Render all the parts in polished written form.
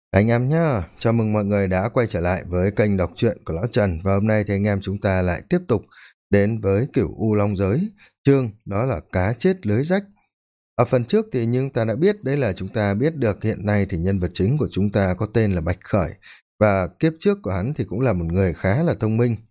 Anh em nhá, chào mừng mọi người đã quay trở lại với kênh đọc truyện của Lão Trần và hôm nay thì anh em chúng ta lại tiếp tục đến với kiểu U Long Giới, chương đó là cá chết lưới rách. Ở phần trước thì nhưng ta đã biết đấy là chúng ta biết được hiện nay thì nhân vật chính của chúng ta có tên là Bạch Khởi và kiếp trước của hắn thì cũng là một người khá là thông minh.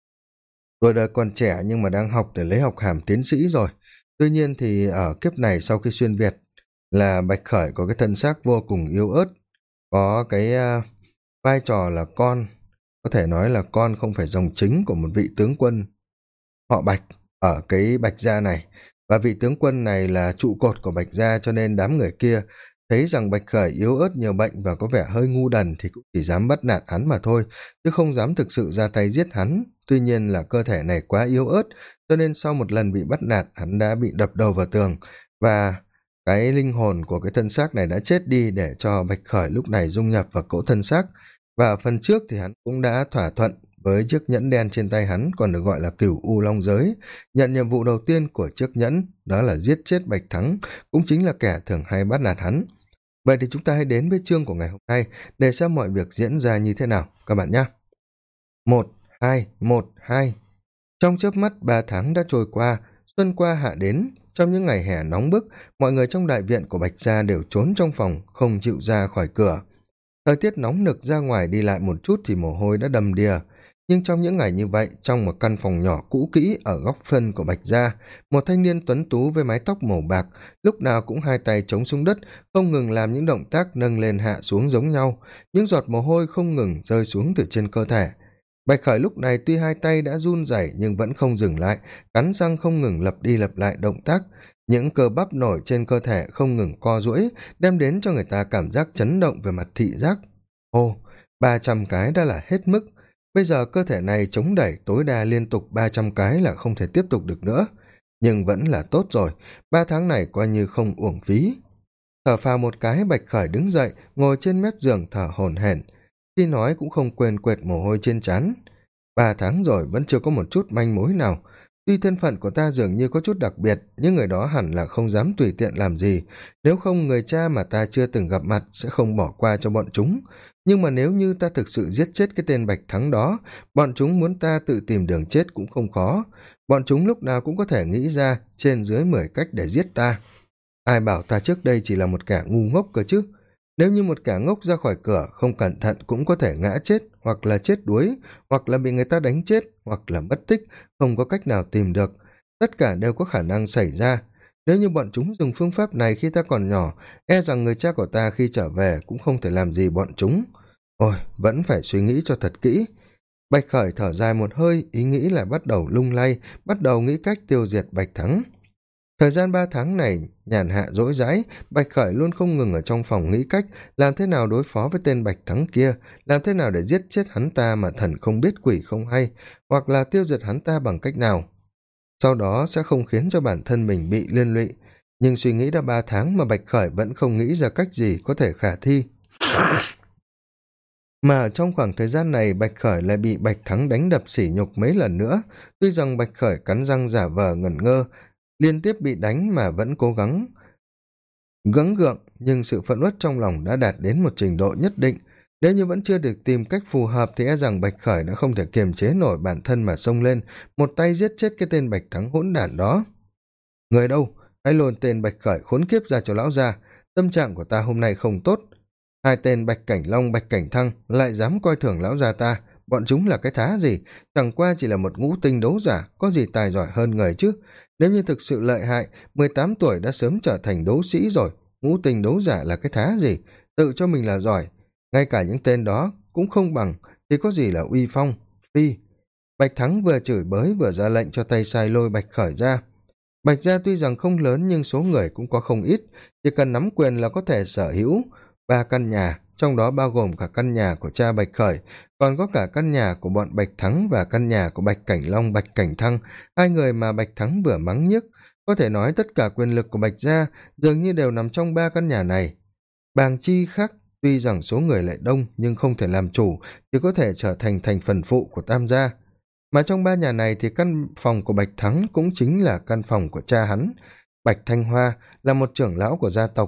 Tuổi đời còn trẻ nhưng mà đang học để lấy học hàm tiến sĩ rồi. Tuy nhiên thì ở kiếp này sau khi xuyên Việt là Bạch Khởi có cái thân xác vô cùng yếu ớt, có cái vai trò là con, có thể nói là con không phải dòng chính của một vị tướng quân họ Bạch ở cái Bạch gia này, và vị tướng quân này là trụ cột của Bạch gia, cho nên đám người kia thấy rằng Bạch Khởi yếu ớt nhiều bệnh và có vẻ hơi ngu đần thì cũng chỉ dám bắt nạt hắn mà thôi, chứ không dám thực sự ra tay giết hắn. Tuy nhiên là cơ thể này quá yếu ớt, cho nên sau một lần bị bắt nạt hắn đã bị đập đầu vào tường, và cái linh hồn của cái thân xác này đã chết đi để cho Bạch Khởi lúc này dung nhập vào cỗ thân xác. Và ở phần trước thì hắn cũng đã thỏa thuận với chiếc nhẫn đen trên tay hắn, còn được gọi là cửu U Long Giới, nhận nhiệm vụ đầu tiên của chiếc nhẫn đó là giết chết Bạch Thắng, cũng chính là kẻ thường hay bắt nạt hắn. Vậy thì chúng ta hãy đến với chương của ngày hôm nay để xem mọi việc diễn ra như thế nào các bạn nhé. 1, 2, 1, 2. Trong chớp mắt 3 tháng đã trôi qua, xuân qua hạ đến. Trong những ngày hè nóng bức, mọi người trong đại viện của Bạch gia đều trốn trong phòng, không chịu ra khỏi cửa. Thời tiết nóng nực, ra ngoài đi lại một chút thì mồ hôi đã đầm đìa. Nhưng trong những ngày như vậy, trong một căn phòng nhỏ cũ kỹ ở góc phân của Bạch gia, một thanh niên tuấn tú với mái tóc màu bạc, lúc nào cũng hai tay chống xuống đất, không ngừng làm những động tác nâng lên hạ xuống giống nhau, những giọt mồ hôi không ngừng rơi xuống từ trên cơ thể. Bạch Khởi lúc này tuy hai tay đã run rẩy nhưng vẫn không dừng lại, cắn răng không ngừng lặp đi lặp lại động tác, những cơ bắp nổi trên cơ thể không ngừng co duỗi, đem đến cho người ta cảm giác chấn động về mặt thị giác. Ồ, 300 cái đã là hết mức. Bây giờ cơ thể này chống đẩy tối đa liên tục 300 cái là không thể tiếp tục được nữa. Nhưng vẫn là tốt rồi, 3 tháng này coi như không uổng phí. Thở phào một cái, Bạch Khởi đứng dậy, ngồi trên mép giường thở hổn hển. Khi nói cũng không quên quệt mồ hôi trên trán. 3 tháng rồi vẫn chưa có một chút manh mối nào. Tuy thân phận của ta dường như có chút đặc biệt, nhưng người đó hẳn là không dám tùy tiện làm gì. Nếu không, người cha mà ta chưa từng gặp mặt sẽ không bỏ qua cho bọn chúng. Nhưng mà nếu như ta thực sự giết chết cái tên Bạch Thắng đó, bọn chúng muốn ta tự tìm đường chết cũng không khó. Bọn chúng lúc nào cũng có thể nghĩ ra trên dưới 10 cách để giết ta. Ai bảo ta trước đây chỉ là một kẻ ngu ngốc cơ chứ? Nếu như một kẻ ngốc ra khỏi cửa không cẩn thận cũng có thể ngã chết, hoặc là chết đuối, hoặc là bị người ta đánh chết, hoặc là mất tích, không có cách nào tìm được. Tất cả đều có khả năng xảy ra. Nếu như bọn chúng dùng phương pháp này khi ta còn nhỏ, e rằng người cha của ta khi trở về cũng không thể làm gì bọn chúng. Ôi, vẫn phải suy nghĩ cho thật kỹ. Bạch Khởi thở dài một hơi, ý nghĩ là bắt đầu lung lay, bắt đầu nghĩ cách tiêu diệt Bạch Thắng. Thời gian 3 tháng này, nhàn hạ dỗi dãi, Bạch Khởi luôn không ngừng ở trong phòng nghĩ cách làm thế nào đối phó với tên Bạch Thắng kia, làm thế nào để giết chết hắn ta mà thần không biết quỷ không hay, hoặc là tiêu diệt hắn ta bằng cách nào. Sau đó sẽ không khiến cho bản thân mình bị liên lụy. Nhưng suy nghĩ đã 3 tháng mà Bạch Khởi vẫn không nghĩ ra cách gì có thể khả thi. Mà ở trong khoảng thời gian này, Bạch Khởi lại bị Bạch Thắng đánh đập sỉ nhục mấy lần nữa. Tuy rằng Bạch Khởi cắn răng giả vờ ngẩn ngơ, liên tiếp bị đánh mà vẫn cố gắng gắng gượng, nhưng sự phẫn uất trong lòng đã đạt đến một trình độ nhất định. Nếu như vẫn chưa được tìm cách phù hợp thì e rằng Bạch Khởi đã không thể kiềm chế nổi bản thân mà xông lên, một tay giết chết cái tên Bạch Thắng hỗn đản đó. Người đâu? Hãy lồn tên Bạch Khởi khốn kiếp ra cho lão già. Tâm trạng của ta hôm nay không tốt. Hai tên Bạch Cảnh Long, Bạch Cảnh Thăng lại dám coi thường lão gia ta. Bọn chúng là cái thá gì? Chẳng qua chỉ là một ngũ tinh đấu giả, có gì tài giỏi hơn người chứ? Nếu như thực sự lợi hại, 18 tuổi đã sớm trở thành đấu sĩ rồi. Ngũ tinh đấu giả là cái thá gì? Tự cho mình là giỏi. Ngay cả những tên đó cũng không bằng, thì có gì là uy phong? Phi. Bạch Thắng vừa chửi bới vừa ra lệnh cho tay sai lôi Bạch Khởi ra. Bạch gia tuy rằng không lớn nhưng số người cũng có không ít, chỉ cần nắm quyền là có thể sở hữu 3 căn nhà, trong đó bao gồm cả căn nhà của cha Bạch Khởi, còn có cả căn nhà của bọn Bạch Thắng và căn nhà của Bạch Cảnh Long, Bạch Cảnh Thăng, hai người mà Bạch Thắng vừa mắng nhiếc. Có thể nói tất cả quyền lực của Bạch gia dường như đều nằm trong 3 căn nhà này. Bàng chi khác, tuy rằng số người lại đông nhưng không thể làm chủ, chỉ có thể trở thành thành phần phụ của Tam gia. Mà trong 3 nhà này thì căn phòng của Bạch Thắng cũng chính là căn phòng của cha hắn. Bạch Thanh Hoa là một trưởng lão của gia tộc.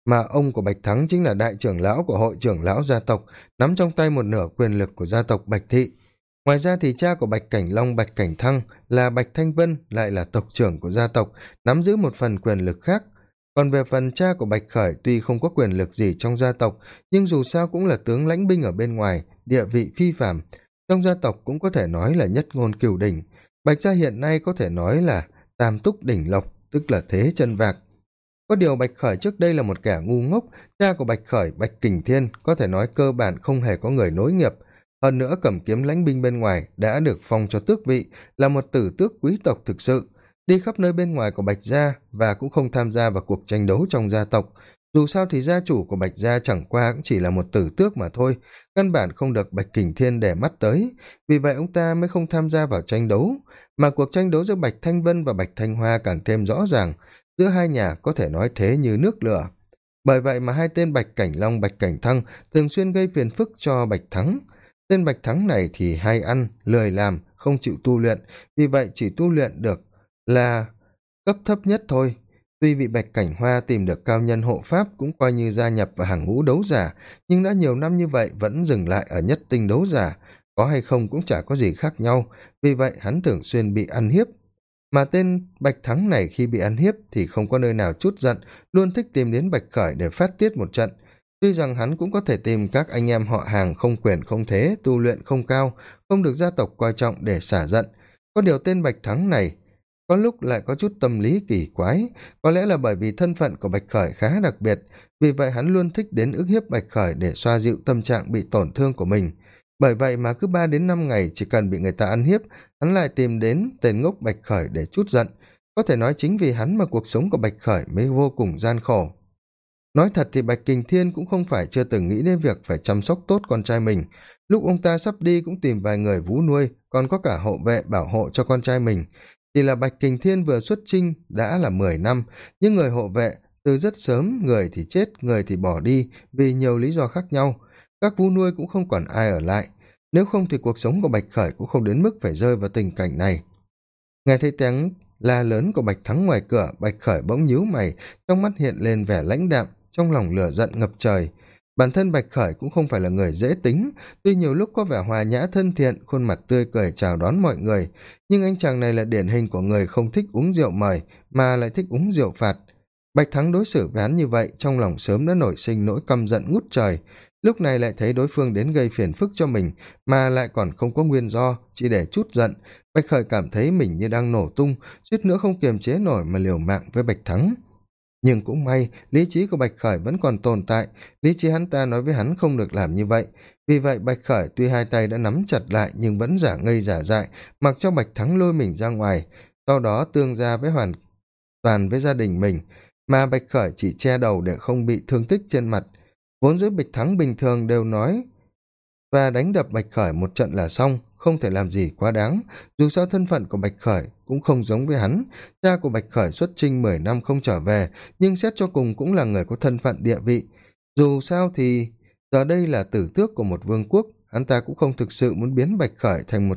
mà ông của Bạch Thắng chính là đại trưởng lão của hội trưởng lão gia tộc, nắm trong tay một nửa quyền lực của gia tộc Bạch Thị. Ngoài ra thì cha của Bạch Cảnh Long, Bạch Cảnh Thăng là Bạch Thanh Vân, lại là tộc trưởng của gia tộc, nắm giữ một phần quyền lực khác. Còn về phần cha của Bạch Khởi tuy không có quyền lực gì trong gia tộc, nhưng dù sao cũng là tướng lãnh binh ở bên ngoài, địa vị phi phàm, trong gia tộc cũng có thể nói là nhất ngôn cửu đỉnh. Bạch gia hiện nay có thể nói là tam túc đỉnh lộc, tức là thế chân vạc. Có điều Bạch Khởi trước đây là một kẻ ngu ngốc, cha của Bạch Khởi, Bạch Kình Thiên, có thể nói cơ bản không hề có người nối nghiệp. Hơn nữa cầm kiếm lãnh binh bên ngoài đã được phong cho tước vị, là một tử tước quý tộc thực sự, đi khắp nơi bên ngoài của Bạch gia và cũng không tham gia vào cuộc tranh đấu trong gia tộc. Dù sao thì gia chủ của Bạch gia chẳng qua cũng chỉ là một tử tước mà thôi, căn bản không được Bạch Kình Thiên để mắt tới, vì vậy ông ta mới không tham gia vào tranh đấu, mà cuộc tranh đấu giữa Bạch Thanh Vân và Bạch Thanh Hoa càng thêm rõ ràng, giữa hai nhà có thể nói thế như nước lửa. Bởi vậy mà hai tên Bạch Cảnh Long, Bạch Cảnh Thăng thường xuyên gây phiền phức cho Bạch Thắng. Tên Bạch Thắng này thì hay ăn, lười làm, không chịu tu luyện, vì vậy chỉ tu luyện được là cấp thấp nhất thôi. Tuy vị Bạch Cảnh Hoa tìm được cao nhân hộ pháp cũng coi như gia nhập vào hàng ngũ đấu giả, nhưng đã nhiều năm như vậy vẫn dừng lại ở nhất tinh đấu giả, có hay không cũng chả có gì khác nhau, vì vậy hắn thường xuyên bị ăn hiếp. Mà tên Bạch Thắng này khi bị ăn hiếp thì không có nơi nào trút giận, luôn thích tìm đến Bạch Khởi để phát tiết một trận. Tuy rằng hắn cũng có thể tìm các anh em họ hàng không quyền không thế, tu luyện không cao, không được gia tộc coi trọng để xả giận. Có điều tên Bạch Thắng này có lúc lại có chút tâm lý kỳ quái, có lẽ là bởi vì thân phận của Bạch Khởi khá đặc biệt, vì vậy hắn luôn thích đến ức hiếp Bạch Khởi để xoa dịu tâm trạng bị tổn thương của mình. Bởi vậy mà cứ 3 đến 5 ngày chỉ cần bị người ta ăn hiếp, hắn lại tìm đến tên ngốc Bạch Khởi để trút giận. Có thể nói chính vì hắn mà cuộc sống của Bạch Khởi mới vô cùng gian khổ. Nói thật thì Bạch Kình Thiên cũng không phải chưa từng nghĩ đến việc phải chăm sóc tốt con trai mình. Lúc ông ta sắp đi cũng tìm vài người vú nuôi, còn có cả hộ vệ bảo hộ cho con trai mình. Chỉ là Bạch Kình Thiên vừa xuất chinh đã là 10 năm, nhưng người hộ vệ từ rất sớm, người thì chết, người thì bỏ đi vì nhiều lý do khác nhau. Các vú nuôi cũng không còn ai ở lại. Nếu không thì cuộc sống của Bạch Khởi cũng không đến mức phải rơi vào tình cảnh này. Nghe thấy tiếng la lớn của Bạch Thắng ngoài cửa, Bạch Khởi bỗng nhíu mày, trong mắt hiện lên vẻ lãnh đạm, trong lòng lửa giận ngập trời. Bản thân Bạch Khởi cũng không phải là người dễ tính, tuy nhiều lúc có vẻ hòa nhã thân thiện, khuôn mặt tươi cười chào đón mọi người, nhưng anh chàng này là điển hình của người không thích uống rượu mời, mà lại thích uống rượu phạt. Bạch Thắng đối xử với hắn như vậy, trong lòng sớm đã nổi sinh nỗi căm giận ngút trời, lúc này lại thấy đối phương đến gây phiền phức cho mình, mà lại còn không có nguyên do, chỉ để trút giận. Bạch Khởi cảm thấy mình như đang nổ tung, suýt nữa không kiềm chế nổi mà liều mạng với Bạch Thắng. Nhưng cũng may, lý trí của Bạch Khởi vẫn còn tồn tại, lý trí hắn ta nói với hắn không được làm như vậy. Vì vậy Bạch Khởi tuy hai tay đã nắm chặt lại nhưng vẫn giả ngây giả dại, mặc cho Bạch Thắng lôi mình ra ngoài, sau đó tương gia với hoàn toàn với gia đình mình, mà Bạch Khởi chỉ che đầu để không bị thương tích trên mặt. Vốn giữa Bạch Thắng bình thường đều nói và đánh đập Bạch Khởi một trận là xong, không thể làm gì quá đáng, dù sao thân phận của Bạch Khởi cũng không giống với hắn. Cha của Bạch Khởi xuất chinh 10 năm không trở về, nhưng xét cho cùng cũng là người có thân phận địa vị. Dù sao thì giờ đây là tử tước của một vương quốc, hắn ta cũng không thực sự muốn biến Bạch Khởi thành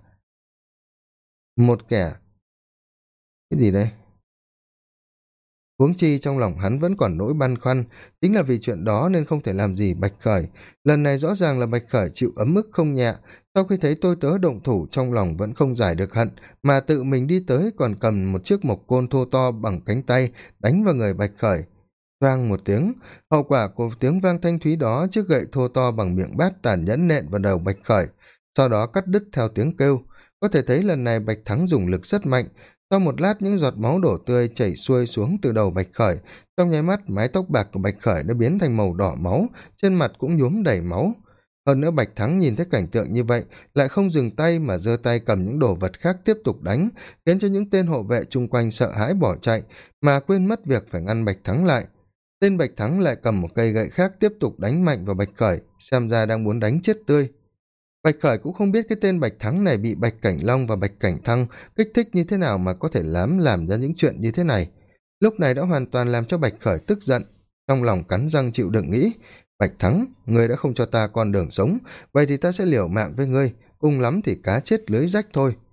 một kẻ cái gì đây. Huống chi trong lòng hắn vẫn còn nỗi băn khoăn, chính là vì chuyện đó nên không thể làm gì Bạch Khởi. Lần này rõ ràng là Bạch Khởi chịu ấm ức không nhẹ, sau khi thấy tôi tớ động thủ trong lòng vẫn không giải được hận, mà tự mình đi tới còn cầm một chiếc mộc côn thô to bằng cánh tay đánh vào người Bạch Khởi. Vang một tiếng, hậu quả của tiếng vang thanh thúy đó, chiếc gậy thô to bằng miệng bát tàn nhẫn nện vào đầu Bạch Khởi, sau đó cắt đứt theo tiếng kêu. Có thể thấy lần này Bạch Thắng dùng lực rất mạnh. Sau một lát những giọt máu đổ tươi chảy xuôi xuống từ đầu Bạch Khởi, trong nháy mắt mái tóc bạc của Bạch Khởi đã biến thành màu đỏ máu, trên mặt cũng nhuốm đầy máu. Hơn nữa Bạch Thắng nhìn thấy cảnh tượng như vậy, lại không dừng tay mà giơ tay cầm những đồ vật khác tiếp tục đánh, khiến cho những tên hộ vệ chung quanh sợ hãi bỏ chạy, mà quên mất việc phải ngăn Bạch Thắng lại. Tên Bạch Thắng lại cầm một cây gậy khác tiếp tục đánh mạnh vào Bạch Khởi, xem ra đang muốn đánh chết tươi. Bạch Khởi cũng không biết cái tên Bạch Thắng này bị Bạch Cảnh Long và Bạch Cảnh Thăng kích thích như thế nào mà có thể làm ra những chuyện như thế này. Lúc này đã hoàn toàn làm cho Bạch Khởi tức giận, trong lòng cắn răng chịu đựng nghĩ, Bạch Thắng, ngươi đã không cho ta con đường sống, vậy thì ta sẽ liều mạng với ngươi, cùng lắm thì cá chết lưới rách thôi.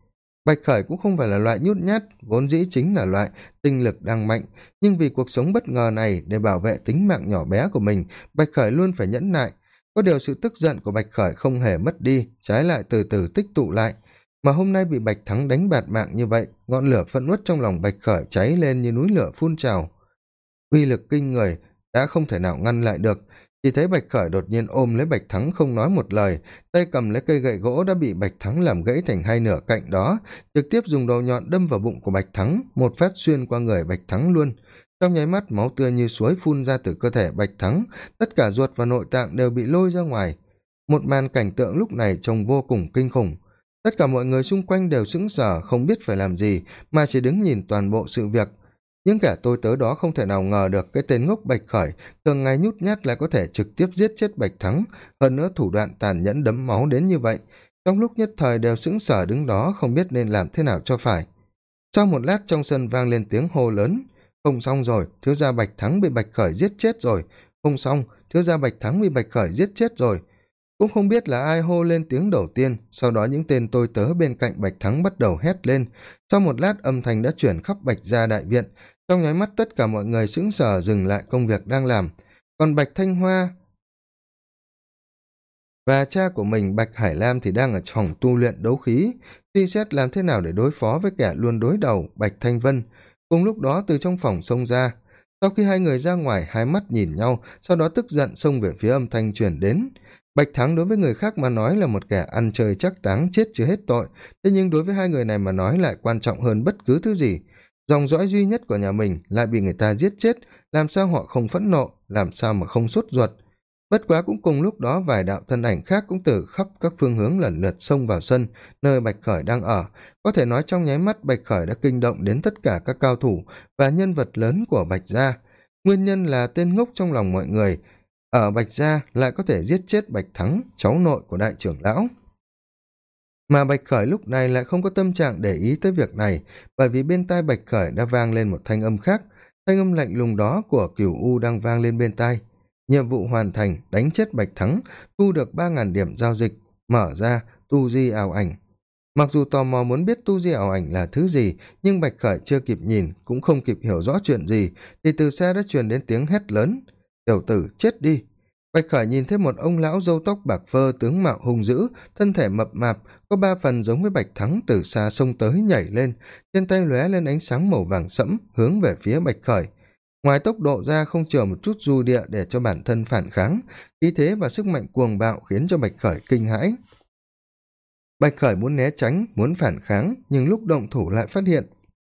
Bạch Khởi cũng không phải là loại nhút nhát, vốn dĩ chính là loại tinh lực đang mạnh, nhưng vì cuộc sống bất ngờ này, để bảo vệ tính mạng nhỏ bé của mình, Bạch Khởi luôn phải nhẫn nại. Có điều sự tức giận của Bạch Khởi không hề mất đi, trái lại từ từ tích tụ lại. Mà hôm nay bị Bạch Thắng đánh bạt mạng như vậy, ngọn lửa phẫn uất trong lòng Bạch Khởi cháy lên như núi lửa phun trào. Uy lực kinh người đã không thể nào ngăn lại được. Chỉ thấy Bạch Khởi đột nhiên ôm lấy Bạch Thắng không nói một lời, tay cầm lấy cây gậy gỗ đã bị Bạch Thắng làm gãy thành hai nửa cạnh đó, trực tiếp dùng đầu nhọn đâm vào bụng của Bạch Thắng, một phát xuyên qua người Bạch Thắng luôn. Trong nháy mắt, máu tươi như suối phun ra từ cơ thể Bạch Thắng, tất cả ruột và nội tạng đều bị lôi ra ngoài. Một màn cảnh tượng lúc này trông vô cùng kinh khủng. Tất cả mọi người xung quanh đều sững sờ, không biết phải làm gì, mà chỉ đứng nhìn toàn bộ sự việc. Những kẻ tôi tớ đó không thể nào ngờ được cái tên ngốc Bạch Khởi thường ngày nhút nhát lại có thể trực tiếp giết chết Bạch Thắng, hơn nữa thủ đoạn tàn nhẫn đẫm máu đến như vậy. Trong lúc nhất thời đều sững sờ đứng đó, không biết nên làm thế nào cho phải. Sau một lát, trong sân vang lên tiếng hô lớn: không xong rồi, thiếu gia Bạch Thắng bị Bạch Khởi giết chết rồi. Không xong, thiếu gia Bạch Thắng bị Bạch Khởi giết chết rồi. Cũng không biết là ai hô lên tiếng đầu tiên, sau đó những tên tôi tớ bên cạnh Bạch Thắng bắt đầu hét lên. Sau một lát, âm thanh đã chuyển khắp Bạch gia đại viện. Trong nháy mắt, tất cả mọi người sững sờ dừng lại công việc đang làm. Còn Bạch Thanh Hoa và cha của mình Bạch Hải Lam thì đang ở phòng tu luyện đấu khí, suy xét làm thế nào để đối phó với kẻ luôn đối đầu Bạch Thanh Vân. Cùng lúc đó, từ trong phòng xông ra. Sau khi hai người ra ngoài, hai mắt nhìn nhau, sau đó tức giận xông về phía âm thanh truyền đến. Bạch Thắng đối với người khác mà nói là một kẻ ăn chơi chắc táng chết chưa hết tội, thế nhưng đối với hai người này mà nói lại quan trọng hơn bất cứ thứ gì. Dòng dõi duy nhất của nhà mình lại bị người ta giết chết, làm sao họ không phẫn nộ, làm sao mà không sốt ruột. Bất quá cũng cùng lúc đó, vài đạo thân ảnh khác cũng từ khắp các phương hướng lần lượt xông vào sân nơi Bạch Khởi đang ở. Có thể nói trong nháy mắt, Bạch Khởi đã kinh động đến tất cả các cao thủ và nhân vật lớn của Bạch gia. Nguyên nhân là tên ngốc trong lòng mọi người ở Bạch gia lại có thể giết chết Bạch Thắng, cháu nội của đại trưởng lão. Mà Bạch Khởi lúc này lại không có tâm trạng để ý tới việc này, bởi vì bên tai Bạch Khởi đã vang lên một thanh âm khác. Thanh âm lạnh lùng đó của Cửu U đang vang lên bên tai. Nhiệm vụ hoàn thành, đánh chết Bạch Thắng, thu được 3.000 điểm giao dịch, mở ra tu di ảo ảnh. Mặc dù tò mò muốn biết tu di ảo ảnh là thứ gì, nhưng Bạch Khởi chưa kịp nhìn, cũng không kịp hiểu rõ chuyện gì, thì từ xa đã truyền đến tiếng hét lớn: tiểu tử, chết đi! Bạch Khởi nhìn thấy một ông lão râu tóc bạc phơ, tướng mạo hung dữ, thân thể mập mạp, có 3 phần giống với Bạch Thắng, từ xa xông tới nhảy lên, trên tay lóe lên ánh sáng màu vàng sẫm, hướng về phía Bạch Khởi. Ngoài tốc độ ra, không chừa một chút du địa để cho bản thân phản kháng, khí thế và sức mạnh cuồng bạo khiến cho Bạch Khởi kinh hãi. Bạch Khởi muốn né tránh, muốn phản kháng, nhưng lúc động thủ lại phát hiện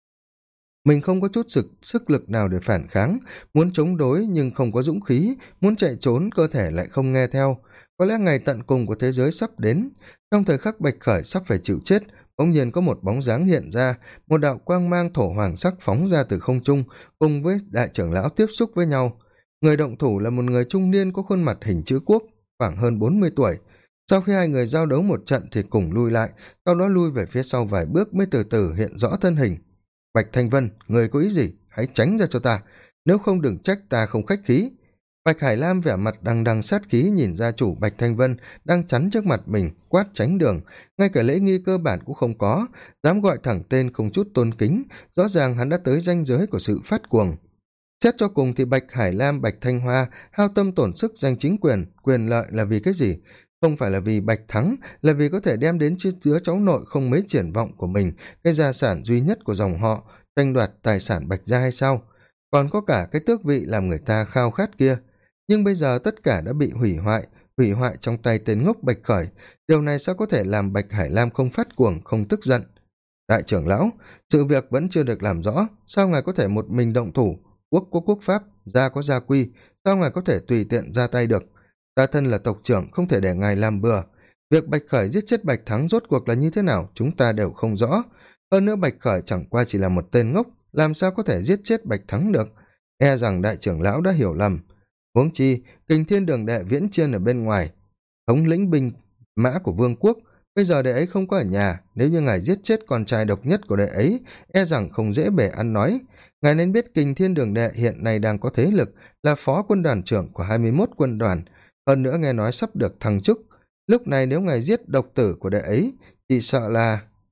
mình không có chút sức lực nào để phản kháng, muốn chống đối nhưng không có dũng khí, muốn chạy trốn cơ thể lại không nghe theo. Có lẽ ngày tận cùng của thế giới sắp đến. Trong thời khắc Bạch Khởi sắp phải chịu chết, bỗng nhiên có một bóng dáng hiện ra, một đạo quang mang thổ hoàng sắc phóng ra từ không trung, cùng với đại trưởng lão tiếp xúc với nhau. Người động thủ là một người trung niên có khuôn mặt hình chữ quốc, khoảng hơn 40 tuổi. Sau khi hai người giao đấu một trận thì cùng lui lại, sau đó lui về phía sau vài bước mới từ từ hiện rõ thân hình. Bạch Thanh Vân, người có ý gì? Hãy tránh ra cho ta, nếu không đừng trách ta không khách khí. Bạch Hải Lam vẻ mặt đằng đằng sát khí nhìn gia chủ Bạch Thanh Vân đang chắn trước mặt mình, quát tránh đường, ngay cả lễ nghi cơ bản cũng không có, dám gọi thẳng tên không chút tôn kính, rõ ràng hắn đã tới ranh giới của sự phát cuồng. Xét cho cùng thì Bạch Hải Lam, Bạch Thanh Hoa hao tâm tổn sức giành chính quyền, quyền lợi là vì cái gì? Không phải là vì Bạch Thắng, là vì có thể đem đến đứa cháu nội không mấy triển vọng của mình, cái gia sản duy nhất của dòng họ, tranh đoạt tài sản Bạch gia hay sao? Còn có cả cái tước vị làm người ta khao khát kia. Nhưng bây giờ tất cả đã bị hủy hoại trong tay tên ngốc Bạch Khởi. Điều này sao có thể làm Bạch Hải Lam không phát cuồng, không tức giận? Đại trưởng lão, sự việc vẫn chưa được làm rõ, sao ngài có thể một mình động thủ? Quốc có quốc pháp, gia có gia quy, sao ngài có thể tùy tiện ra tay được? Ta thân là tộc trưởng, không thể để ngài làm bừa. Việc Bạch Khởi giết chết Bạch Thắng rốt cuộc là như thế nào, chúng ta đều không rõ. Hơn nữa Bạch Khởi chẳng qua chỉ là một tên ngốc, làm sao có thể giết chết Bạch Thắng được? E rằng đại trưởng lão đã hiểu lầm. Huống chi, Kình Thiên Đường đệ Viễn Chiên ở bên ngoài, thống lĩnh binh mã của vương quốc, bây giờ đệ ấy không có ở nhà, nếu như ngài giết chết con trai độc nhất của đệ ấy, e rằng không dễ bề ăn nói. Ngài nên biết Kình Thiên Đường đệ hiện nay đang có thế lực, là phó quân đoàn trưởng của 21 quân đoàn, hơn nữa nghe nói sắp được thăng chức. Lúc này nếu ngài giết độc tử của đệ ấy, chỉ sợ là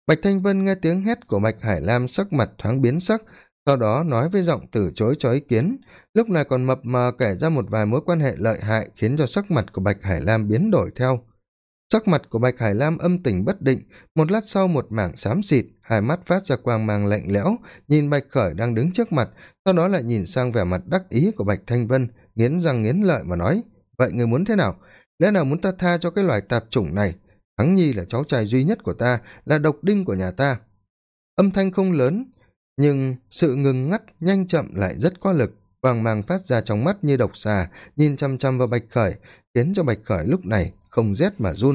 Bạch Thanh Vân nghe tiếng hét của Bạch Hải Lam, sắc mặt thoáng biến sắc, sau đó nói với giọng từ chối cho ý kiến, lúc này còn mập mờ kể ra một vài mối quan hệ lợi hại, khiến cho sắc mặt của Bạch Hải Lam biến đổi theo. Sắc mặt của Bạch Hải Lam âm tình bất định, một lát sau một mảng xám xịt, hai mắt phát ra quang mang lạnh lẽo, nhìn Bạch Khởi đang đứng trước mặt, sau đó lại nhìn sang vẻ mặt đắc ý của Bạch Thanh Vân, nghiến răng nghiến lợi mà nói, vậy người muốn thế nào? Lẽ nào muốn ta tha cho cái loài tạp chủng này? Thắng Nhi là cháu trai duy nhất của ta, là độc đinh của nhà ta. Âm thanh không lớn, nhưng sự ngừng ngắt nhanh chậm lại rất có lực, quang mang phát ra trong mắt như độc xà, nhìn chăm chăm vào Bạch Khởi, khiến cho Bạch Khởi lúc này không rét mà run.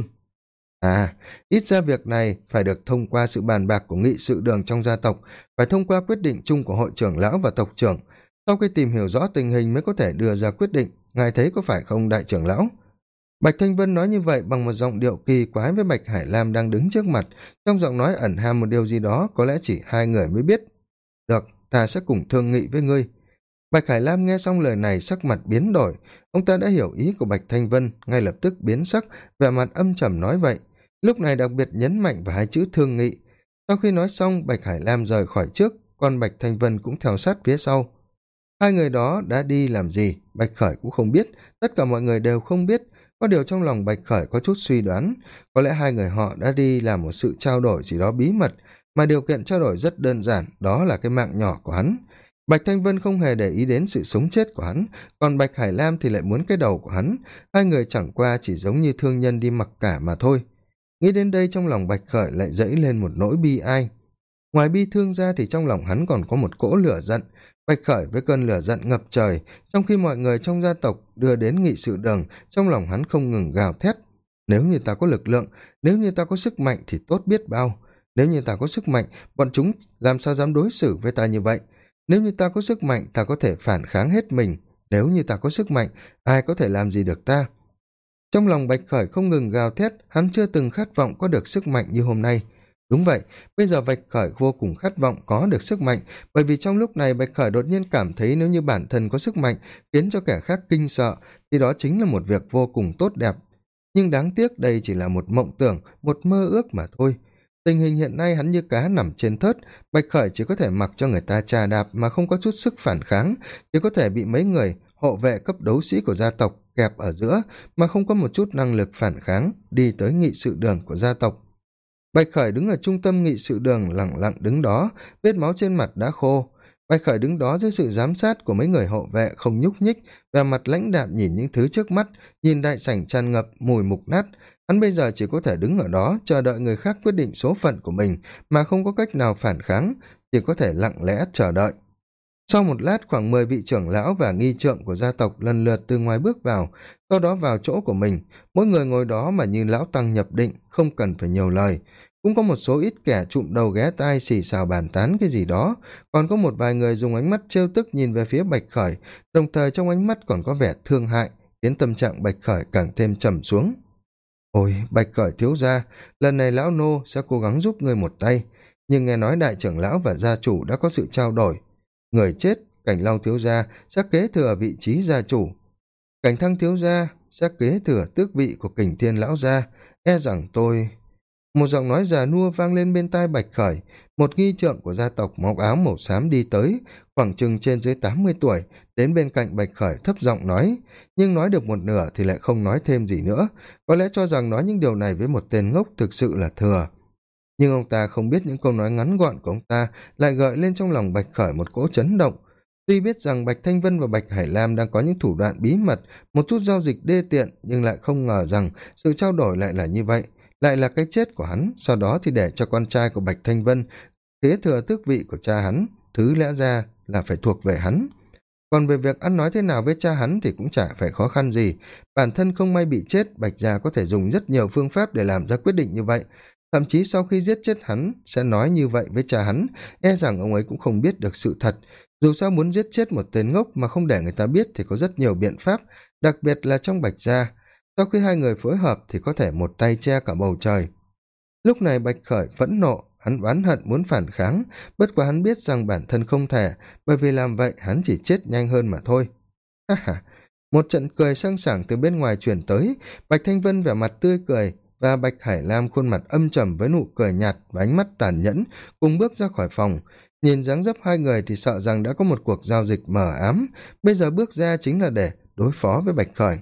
À, ít ra việc này phải được thông qua sự bàn bạc của nghị sự đường trong gia tộc, phải thông qua quyết định chung của hội trưởng lão và tộc trưởng. Sau khi tìm hiểu rõ tình hình mới có thể đưa ra quyết định, ngài thấy có phải không đại trưởng lão? Bạch Thanh Vân nói như vậy bằng một giọng điệu kỳ quái với Bạch Hải Lam đang đứng trước mặt, trong giọng nói ẩn hàm một điều gì đó có lẽ chỉ hai người mới biết. Được, ta sẽ cùng thương nghị với ngươi. Bạch Hải Lam nghe xong lời này sắc mặt biến đổi, ông ta đã hiểu ý của Bạch Thanh Vân, ngay lập tức biến sắc, vẻ mặt âm trầm nói vậy, lúc này đặc biệt nhấn mạnh vào hai chữ thương nghị. Sau khi nói xong, Bạch Hải Lam rời khỏi trước, còn Bạch Thanh Vân cũng theo sát phía sau. Hai người đó đã đi làm gì, Bạch Khởi cũng không biết, tất cả mọi người đều không biết, có điều trong lòng Bạch Khởi có chút suy đoán, có lẽ hai người họ đã đi làm một sự trao đổi gì đó bí mật, mà điều kiện trao đổi rất đơn giản, đó là cái mạng nhỏ của hắn. Bạch Thanh Vân không hề để ý đến sự sống chết của hắn, còn Bạch Hải Lam thì lại muốn cái đầu của hắn, hai người chẳng qua chỉ giống như thương nhân đi mặc cả mà thôi. Nghĩ đến đây trong lòng Bạch Khởi lại dẫy lên một nỗi bi ai. Ngoài bi thương ra thì trong lòng hắn còn có một cỗ lửa giận. Bạch Khởi với cơn lửa giận ngập trời, trong khi mọi người trong gia tộc đưa đến nghị sự đường, trong lòng hắn không ngừng gào thét. Nếu như ta có lực lượng, nếu như ta có sức mạnh thì tốt biết bao. Nếu như ta có sức mạnh, bọn chúng làm sao dám đối xử với ta như vậy? Nếu như ta có sức mạnh, ta có thể phản kháng hết mình. Nếu như ta có sức mạnh, ai có thể làm gì được ta? Trong lòng Bạch Khởi không ngừng gào thét, hắn chưa từng khát vọng có được sức mạnh như hôm nay. Đúng vậy, bây giờ Bạch Khởi vô cùng khát vọng có được sức mạnh, bởi vì trong lúc này Bạch Khởi đột nhiên cảm thấy nếu như bản thân có sức mạnh khiến cho kẻ khác kinh sợ, thì đó chính là một việc vô cùng tốt đẹp. Nhưng đáng tiếc đây chỉ là một mộng tưởng, một mơ ước mà thôi. Tình hình hiện nay hắn như cá nằm trên thớt, Bạch Khởi chỉ có thể mặc cho người ta chà đạp mà không có chút sức phản kháng, chỉ có thể bị mấy người hộ vệ cấp đấu sĩ của gia tộc kẹp ở giữa mà không có một chút năng lực phản kháng, đi tới nghị sự đường của gia tộc. Bạch Khởi đứng ở trung tâm nghị sự đường lặng lặng đứng đó, vết máu trên mặt đã khô. Bạch Khởi đứng đó dưới sự giám sát của mấy người hộ vệ không nhúc nhích, vẻ mặt lãnh đạm nhìn những thứ trước mắt, nhìn đại sảnh tràn ngập mùi mục nát. Hắn bây giờ chỉ có thể đứng ở đó chờ đợi người khác quyết định số phận của mình, mà không có cách nào phản kháng, chỉ có thể lặng lẽ chờ đợi. Sau một lát, khoảng 10 vị trưởng lão và nghi trượng của gia tộc lần lượt từ ngoài bước vào, sau đó vào chỗ của mình, mỗi người ngồi đó mà như lão tăng nhập định, không cần phải nhiều lời. Cũng có một số ít kẻ trụm đầu ghé tai xì xào bàn tán cái gì đó, còn có một vài người dùng ánh mắt trêu tức nhìn về phía Bạch Khởi, đồng thời trong ánh mắt còn có vẻ thương hại, khiến tâm trạng Bạch Khởi càng thêm trầm xuống. Ôi, Bạch Khởi thiếu gia, lần này lão nô sẽ cố gắng giúp ngươi một tay, nhưng nghe nói đại trưởng lão và gia chủ đã có sự trao đổi. Người chết, Cảnh Long thiếu gia sẽ kế thừa vị trí gia chủ. Cảnh Thăng thiếu gia sẽ kế thừa tước vị của Kình Thiên lão gia, e rằng tôi... Một giọng nói già nua vang lên bên tai Bạch Khởi, một nghi trượng của gia tộc móc áo màu xám đi tới, khoảng chừng trên dưới 80 tuổi, đến bên cạnh Bạch Khởi thấp giọng nói, nhưng nói được một nửa thì lại không nói thêm gì nữa, có lẽ cho rằng nói những điều này với một tên ngốc thực sự là thừa. Nhưng ông ta không biết những câu nói ngắn gọn của ông ta lại gợi lên trong lòng Bạch Khởi một cỗ chấn động. Tuy biết rằng Bạch Thanh Vân và Bạch Hải Lam đang có những thủ đoạn bí mật, một chút giao dịch đê tiện, nhưng lại không ngờ rằng sự trao đổi lại là như vậy, lại là cái chết của hắn, sau đó thì để cho con trai của Bạch Thanh Vân kế thừa tước vị của cha hắn, thứ lẽ ra là phải thuộc về hắn. Còn về việc ăn nói thế nào với cha hắn thì cũng chả phải khó khăn gì, bản thân không may bị chết, Bạch gia có thể dùng rất nhiều phương pháp để làm ra quyết định như vậy, thậm chí sau khi giết chết hắn sẽ nói như vậy với cha hắn, e rằng ông ấy cũng không biết được sự thật. Dù sao muốn giết chết một tên ngốc mà không để người ta biết thì có rất nhiều biện pháp, đặc biệt là trong Bạch gia. Sau khi hai người phối hợp thì có thể một tay che cả bầu trời. Lúc này Bạch Khởi phẫn nộ, hắn oán hận muốn phản kháng, bất quá hắn biết rằng bản thân không thể, bởi vì làm vậy hắn chỉ chết nhanh hơn mà thôi. Ha ha, một trận cười sang sảng từ bên ngoài truyền tới, Bạch Thanh Vân vẻ mặt tươi cười, và bạch hải lam khuôn mặt âm trầm với nụ cười nhạt và ánh mắt tàn nhẫn cùng bước ra khỏi phòng. Nhìn dáng dấp hai người thì sợ rằng đã có một cuộc giao dịch mờ ám, bây giờ bước ra chính là để đối phó với bạch khởi.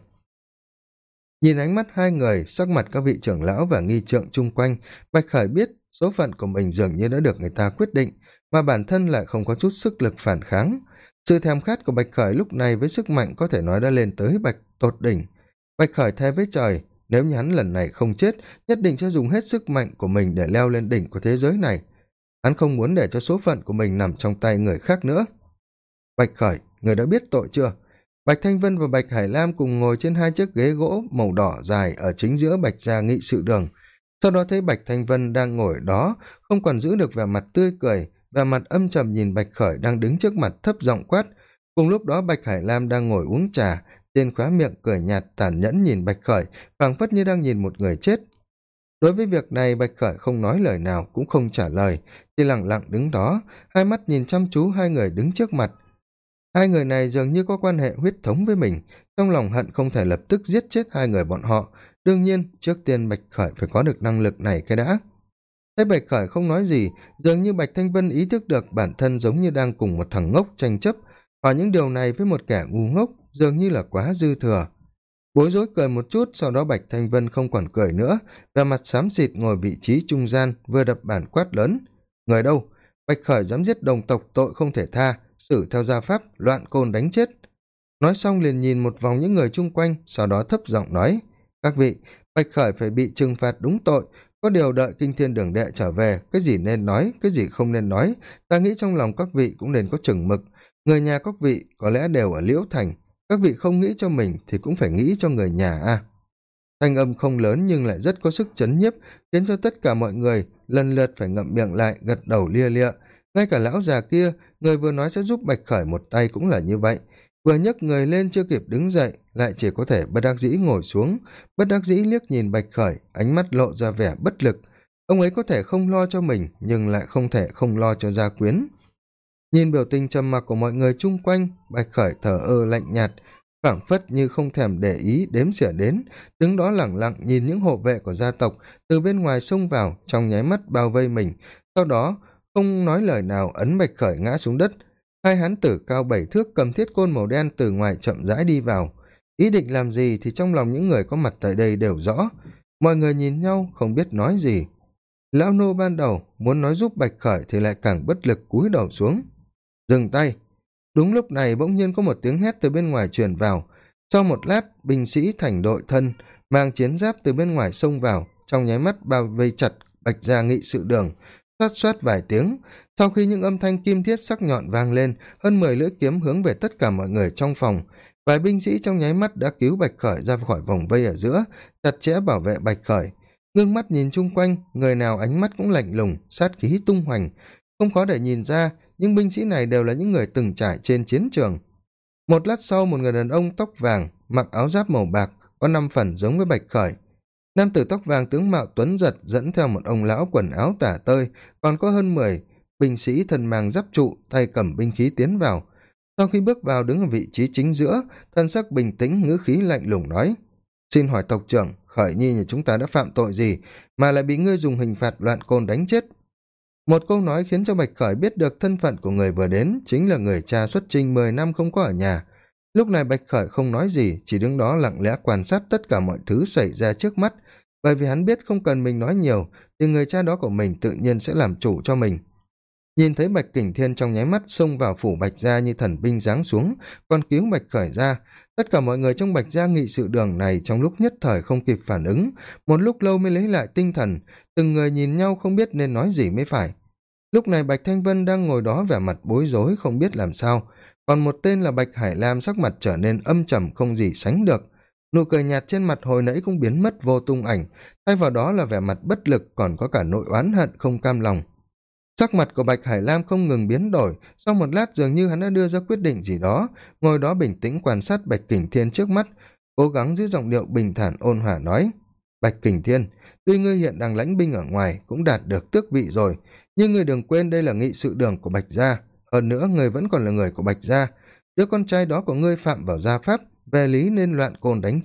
Nhìn ánh mắt hai người, sắc mặt các vị trưởng lão và nghi trượng chung quanh, bạch khởi biết số phận của mình dường như đã được người ta quyết định, mà bản thân lại không có chút sức lực phản kháng. Sự thèm khát của bạch khởi lúc này với sức mạnh có thể nói đã lên tới bạch tột đỉnh. Bạch khởi thề với trời, nếu như hắn lần này không chết, nhất định sẽ dùng hết sức mạnh của mình để leo lên đỉnh của thế giới này. Hắn không muốn để cho số phận của mình nằm trong tay người khác nữa. Bạch khởi, người đã biết tội chưa? Bạch Thanh Vân và Bạch Hải Lam cùng ngồi trên hai chiếc ghế gỗ màu đỏ dài ở chính giữa Bạch gia nghị sự đường. Sau đó thấy Bạch Thanh Vân đang ngồi đó, không còn giữ được vẻ mặt tươi cười, vẻ mặt âm trầm nhìn Bạch Khởi đang đứng trước mặt thấp giọng quát. Cùng lúc đó Bạch Hải Lam đang ngồi uống trà, trên khóe miệng cười nhạt tàn nhẫn nhìn Bạch Khởi, phảng phất như đang nhìn một người chết. Đối với việc này Bạch Khởi không nói lời nào cũng không trả lời, chỉ lặng lặng đứng đó, hai mắt nhìn chăm chú hai người đứng trước mặt. Hai người này dường như có quan hệ huyết thống với mình, trong lòng hận không thể lập tức giết chết hai người bọn họ. Đương nhiên trước tiên Bạch Khởi phải có được năng lực này cái đã. Thấy Bạch Khởi không nói gì, dường như Bạch Thanh Vân ý thức được bản thân giống như đang cùng một thằng ngốc tranh chấp, hỏi những điều này với một kẻ ngu ngốc dường như là quá dư thừa. Bối rối cười một chút, sau đó Bạch Thanh Vân không còn cười nữa, vẻ mặt xám xịt ngồi vị trí trung gian, vừa đập bản quát lớn. Người đâu? Bạch Khởi dám giết đồng tộc, tội không thể tha, xử theo gia pháp, loạn côn đánh chết. Nói xong liền nhìn một vòng những người chung quanh, sau đó thấp giọng nói. Các vị, Bạch Khởi phải bị trừng phạt đúng tội, có điều đợi kinh thiên đường đệ trở về, cái gì nên nói, cái gì không nên nói, ta nghĩ trong lòng các vị cũng nên có chừng mực. Người nhà các vị có lẽ đều ở Liễu Thành, các vị không nghĩ cho mình thì cũng phải nghĩ cho người nhà a. Thanh âm không lớn nhưng lại rất có sức chấn nhiếp, khiến cho tất cả mọi người lần lượt phải ngậm miệng lại, gật đầu lia lịa. Ngay cả lão già kia, người vừa nói sẽ giúp Bạch Khởi một tay cũng là như vậy, vừa nhấc người lên chưa kịp đứng dậy, lại chỉ có thể bất đắc dĩ ngồi xuống, bất đắc dĩ liếc nhìn Bạch Khởi, ánh mắt lộ ra vẻ bất lực. Ông ấy có thể không lo cho mình, nhưng lại không thể không lo cho gia quyến. Nhìn biểu tình trầm mặc của mọi người chung quanh, Bạch Khởi thờ ơ lạnh nhạt, phảng phất như không thèm để ý đếm xỉa đến, đứng đó lẳng lặng nhìn những hộ vệ của gia tộc từ bên ngoài xông vào, trong nháy mắt bao vây mình, sau đó không nói lời nào ấn Bạch Khởi ngã xuống đất. Hai hán tử cao 7 thước cầm thiết côn màu đen từ ngoài chậm rãi đi vào. Ý định làm gì thì trong lòng những người có mặt tại đây đều rõ. Mọi người nhìn nhau không biết nói gì. Lão nô ban đầu muốn nói giúp Bạch Khởi thì lại càng bất lực cúi đầu xuống. Dừng tay. Đúng lúc này bỗng nhiên có một tiếng hét từ bên ngoài truyền vào. Sau một lát, binh sĩ thành đội thân mang chiến giáp từ bên ngoài xông vào, trong nháy mắt bao vây chặt Bạch gia nghị sự đường. Xoát xoát vài tiếng, sau khi những âm thanh kim thiết sắc nhọn vang lên, hơn 10 lưỡi kiếm hướng về tất cả mọi người trong phòng. Vài binh sĩ trong nháy mắt đã cứu Bạch Khởi ra khỏi vòng vây ở giữa, chặt chẽ bảo vệ Bạch Khởi. Ngưng mắt nhìn chung quanh, người nào ánh mắt cũng lạnh lùng, sát khí tung hoành. Không khó để nhìn ra, những binh sĩ này đều là những người từng trải trên chiến trường. Một lát sau, một người đàn ông tóc vàng, mặc áo giáp màu bạc, có 5 phần giống với Bạch Khởi. Nam tử tóc vàng tướng mạo tuấn giật dẫn theo một ông lão quần áo tả tơi, còn có hơn 10 binh sĩ thân mang giáp trụ, tay cầm binh khí tiến vào. Sau khi bước vào đứng ở vị trí chính giữa, thân sắc bình tĩnh, ngữ khí lạnh lùng nói. Xin hỏi tộc trưởng, Khởi nhi nhà chúng ta đã phạm tội gì mà lại bị ngươi dùng hình phạt loạn côn đánh chết? Một câu nói khiến cho Bạch Khởi biết được thân phận của người vừa đến chính là người cha xuất trình 10 năm không có ở nhà. Lúc này Bạch Khởi không nói gì, chỉ đứng đó lặng lẽ quan sát tất cả mọi thứ xảy ra trước mắt, bởi vì hắn biết không cần mình nói nhiều thì người cha đó của mình tự nhiên sẽ làm chủ cho mình. Nhìn thấy Bạch Kình Thiên trong nháy mắt xông vào phủ Bạch gia như thần binh giáng xuống, còn cứu Bạch Khởi ra, tất cả mọi người trong Bạch gia nghị sự đường này trong lúc nhất thời không kịp phản ứng, một lúc lâu mới lấy lại tinh thần, từng người nhìn nhau không biết nên nói gì mới phải. Lúc này Bạch Thanh Vân đang ngồi đó vẻ mặt bối rối không biết làm sao, còn một tên là Bạch Hải Lam sắc mặt trở nên âm trầm không gì sánh được. Nụ cười nhạt trên mặt hồi nãy cũng biến mất vô tung ảnh, thay vào đó là vẻ mặt bất lực, còn có cả nỗi oán hận không cam lòng. Sắc mặt của Bạch Hải Lam không ngừng biến đổi, sau một lát dường như hắn đã đưa ra quyết định gì đó, ngồi đó bình tĩnh quan sát Bạch Kình Thiên trước mắt, cố gắng giữ giọng điệu bình thản ôn hòa nói. Bạch Kình Thiên, tuy ngươi hiện đang lãnh binh ở ngoài cũng đạt được tước vị rồi, nhưng ngươi đừng quên đây là nghị sự đường của Bạch gia, hơn nữa ngươi vẫn còn là người của Bạch gia. Đứa con trai đó của ngươi phạm vào gia pháp, về lý nên loạn côn đánh chết,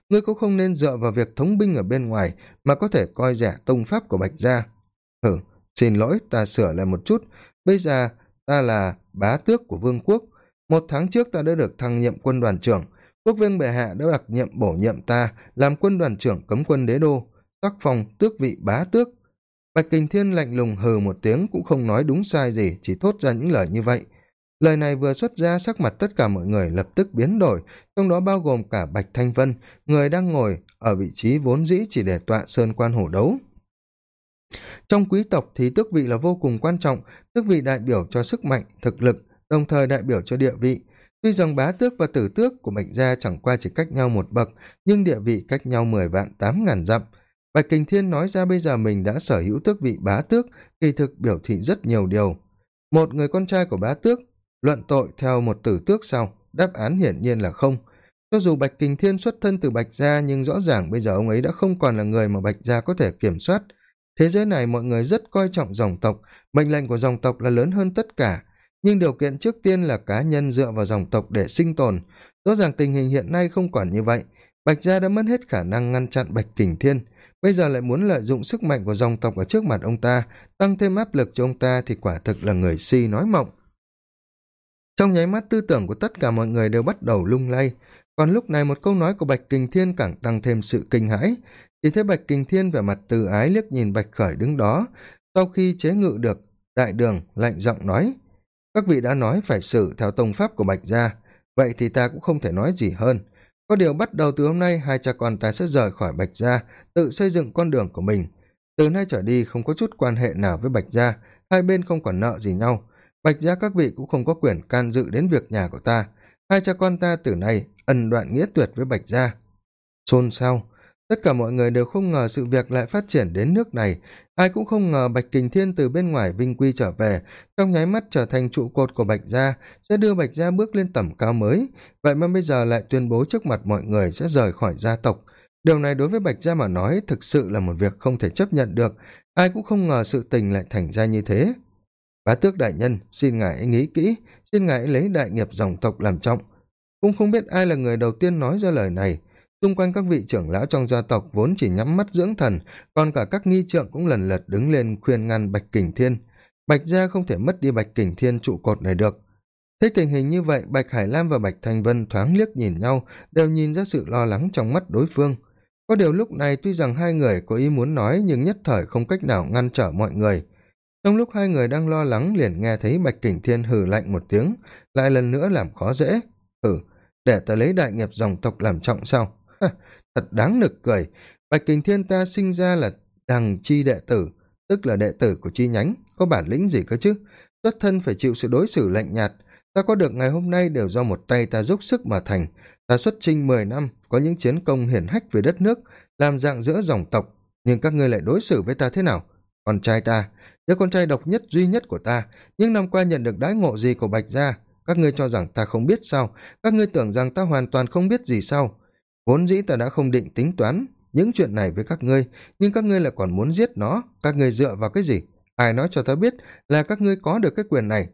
ngươi cũng không nên dựa vào việc thống binh ở bên ngoài mà có thể coi rẻ tông pháp của Bạch gia. Hử, xin lỗi, ta sửa lại một chút. Bây giờ ta là bá tước của vương quốc. 1 tháng trước ta đã được thăng nhiệm quân đoàn trưởng. Quốc vương bệ hạ đã bổ nhiệm ta làm quân đoàn trưởng cấm quân đế đô, sắc phong tước vị bá tước. Bạch Kình Thiên lạnh lùng hừ một tiếng, cũng không nói đúng sai gì, chỉ thốt ra những lời như vậy. Lời này vừa xuất ra, sắc mặt tất cả mọi người lập tức biến đổi, trong đó bao gồm cả Bạch Thanh Vân, người đang ngồi ở vị trí vốn dĩ chỉ để tọa sơn quan hổ đấu. Trong quý tộc thì tước vị là vô cùng quan trọng, tước vị đại biểu cho sức mạnh, thực lực, đồng thời đại biểu cho địa vị. Tuy rằng bá tước và tử tước của Bạch gia chẳng qua chỉ cách nhau một bậc, nhưng địa vị cách nhau 10 vạn 8 ngàn dặm. Bạch Kình Thiên nói ra bây giờ mình đã sở hữu tước vị bá tước, kỳ thực biểu thị rất nhiều điều. Một người con trai của bá tước, luận tội theo một tử tước sao? Đáp án hiển nhiên là không. Cho dù Bạch Kình Thiên xuất thân từ Bạch gia, nhưng rõ ràng bây giờ ông ấy đã không còn là người mà Bạch gia có thể kiểm soát. Thế giới này mọi người rất coi trọng dòng tộc, mệnh lệnh của dòng tộc là lớn hơn tất cả. Nhưng điều kiện trước tiên là cá nhân dựa vào dòng tộc để sinh tồn. Rõ ràng tình hình hiện nay không còn như vậy. Bạch gia đã mất hết khả năng ngăn chặn Bạch Kình Thiên. Bây giờ lại muốn lợi dụng sức mạnh của dòng tộc ở trước mặt ông ta, tăng thêm áp lực cho ông ta thì quả thực là người si nói mộng. Trong nháy mắt tư tưởng của tất cả mọi người đều bắt đầu lung lay. Còn lúc này một câu nói của Bạch Kình Thiên càng tăng thêm sự kinh hãi. Chỉ thấy Bạch Kình Thiên vẻ mặt từ ái liếc nhìn Bạch Khởi đứng đó. Sau khi chế ngự được đại đường, lạnh giọng nói: các vị đã nói phải xử theo tông pháp của Bạch gia, vậy thì ta cũng không thể nói gì hơn. Có điều bắt đầu từ hôm nay hai cha con ta sẽ rời khỏi Bạch gia, tự xây dựng con đường của mình. Từ nay trở đi không có chút quan hệ nào với Bạch gia, hai bên không còn nợ gì nhau. Bạch gia các vị cũng không có quyền can dự đến việc nhà của ta. Hai cha con ta từ nay ân đoạn nghĩa tuyệt với Bạch gia. Xôn xao, tất cả mọi người đều không ngờ sự việc lại phát triển đến nước này. Ai cũng không ngờ Bạch Kình Thiên từ bên ngoài vinh quy trở về, trong nháy mắt trở thành trụ cột của Bạch gia, sẽ đưa Bạch gia bước lên tầm cao mới. Vậy mà bây giờ lại tuyên bố trước mặt mọi người sẽ rời khỏi gia tộc. Điều này đối với Bạch gia mà nói thực sự là một việc không thể chấp nhận được. Ai cũng không ngờ sự tình lại thành ra như thế. Bá tước đại nhân, xin ngài ấy nghĩ kỹ, xin ngài ấy lấy đại nghiệp dòng tộc làm trọng. Cũng không biết ai là người đầu tiên nói ra lời này. Xung quanh các vị trưởng lão trong gia tộc vốn chỉ nhắm mắt dưỡng thần, còn cả các nghi trượng cũng lần lượt đứng lên khuyên ngăn Bạch Kình Thiên. Bạch gia không thể mất đi Bạch Kình Thiên trụ cột này được. Thấy tình hình như vậy, Bạch Hải Lam và Bạch Thanh Vân thoáng liếc nhìn nhau, đều nhìn ra sự lo lắng trong mắt đối phương. Có điều lúc này tuy rằng hai người có ý muốn nói, nhưng nhất thời không cách nào ngăn trở mọi người. Trong lúc hai người đang lo lắng, liền nghe thấy Bạch Kình Thiên hừ lạnh một tiếng, lại lần nữa làm khó dễ. Hừ, để ta lấy đại nghiệp dòng tộc làm trọng sao? Thật đáng nực cười. Bạch Kình Thiên ta sinh ra là đằng chi đệ tử, tức là đệ tử của chi nhánh, có bản lĩnh gì cơ chứ? Xuất thân phải chịu sự đối xử lạnh nhạt. Ta có được ngày hôm nay đều do một tay ta dốc sức mà thành. Ta xuất chinh 10 năm, có những chiến công hiển hách về đất nước, làm dạng giữa dòng tộc, nhưng các ngươi lại đối xử với ta thế nào? Con trai ta, đứa con trai độc nhất duy nhất của ta, những năm qua nhận được đãi ngộ gì của Bạch gia? Các ngươi cho rằng ta không biết sao? Các ngươi tưởng rằng ta hoàn toàn không biết gì sao? Vốn dĩ ta đã không định tính toán những chuyện này với các ngươi, nhưng các ngươi lại còn muốn giết nó. Các ngươi dựa vào cái gì? Ai nói cho ta biết là các ngươi có được cái quyền này?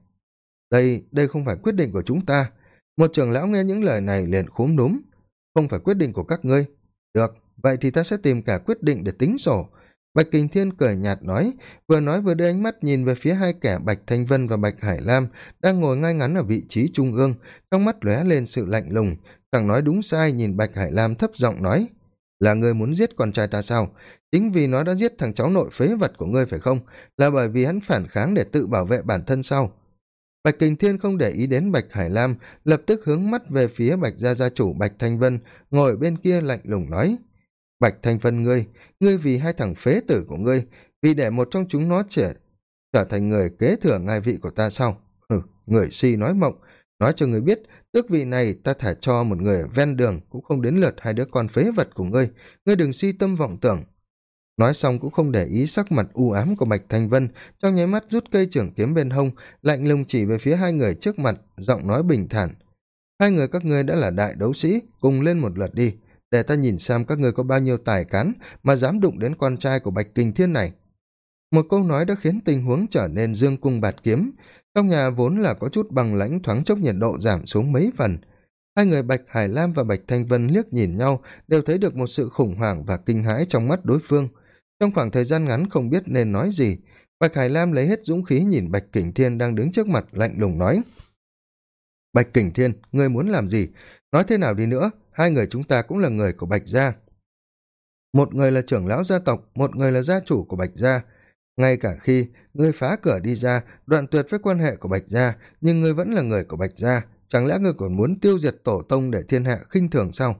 Đây không phải quyết định của chúng ta. Một trưởng lão nghe những lời này liền khúm núm. Không phải quyết định của các ngươi? Được, vậy thì ta sẽ tìm cả quyết định để tính sổ. Bạch Kình Thiên cười nhạt nói vừa đưa ánh mắt nhìn về phía hai kẻ Bạch Thanh Vân và Bạch Hải Lam đang ngồi ngay ngắn ở vị trí trung ương, trong mắt lóe lên sự lạnh lùng, chẳng nói đúng sai, nhìn Bạch Hải Lam thấp giọng nói: là ngươi muốn giết con trai ta sao? Chính vì nó đã giết thằng cháu nội phế vật của ngươi phải không? Là bởi vì hắn phản kháng để tự bảo vệ bản thân sao? Bạch Kình Thiên không để ý đến Bạch Hải Lam, lập tức hướng mắt về phía Bạch gia gia chủ Bạch Thanh Vân ngồi ở bên kia, lạnh lùng nói: Bạch Thanh Vân, ngươi vì hai thằng phế tử của ngươi, vì để một trong chúng nó trở thành người kế thừa ngai vị của ta sao? Người si nói mộng. Nói cho ngươi biết, tước vị này ta thả cho một người ở ven đường, cũng không đến lượt hai đứa con phế vật của ngươi. Ngươi đừng si tâm vọng tưởng. Nói xong cũng không để ý sắc mặt u ám của Bạch Thanh Vân, trong nháy mắt rút cây trưởng kiếm bên hông, lạnh lùng chỉ về phía hai người trước mặt, giọng nói bình thản: hai người các ngươi đã là đại đấu sĩ, cùng lên một lượt đi, để ta nhìn xem các ngươi có bao nhiêu tài cán mà dám đụng đến con trai của Bạch Kình Thiên này. Một câu nói đã khiến tình huống trở nên dương cung bạt kiếm. Trong nhà vốn là có chút bằng lãnh, thoáng chốc nhiệt độ giảm xuống mấy phần. Hai người Bạch Hải Lam và Bạch Thanh Vân liếc nhìn nhau, đều thấy được một sự khủng hoảng và kinh hãi trong mắt đối phương. Trong khoảng thời gian ngắn không biết nên nói gì, Bạch Hải Lam lấy hết dũng khí nhìn Bạch Kình Thiên đang đứng trước mặt, lạnh lùng nói: Bạch Kình Thiên, ngươi muốn làm gì? Nói thế nào đi nữa, hai người chúng ta cũng là người của Bạch gia. Một người là trưởng lão gia tộc, một người là gia chủ của Bạch gia. Ngay cả khi ngươi phá cửa đi ra, đoạn tuyệt với quan hệ của Bạch gia, nhưng ngươi vẫn là người của Bạch gia. Chẳng lẽ ngươi còn muốn tiêu diệt tổ tông để thiên hạ khinh thường sao?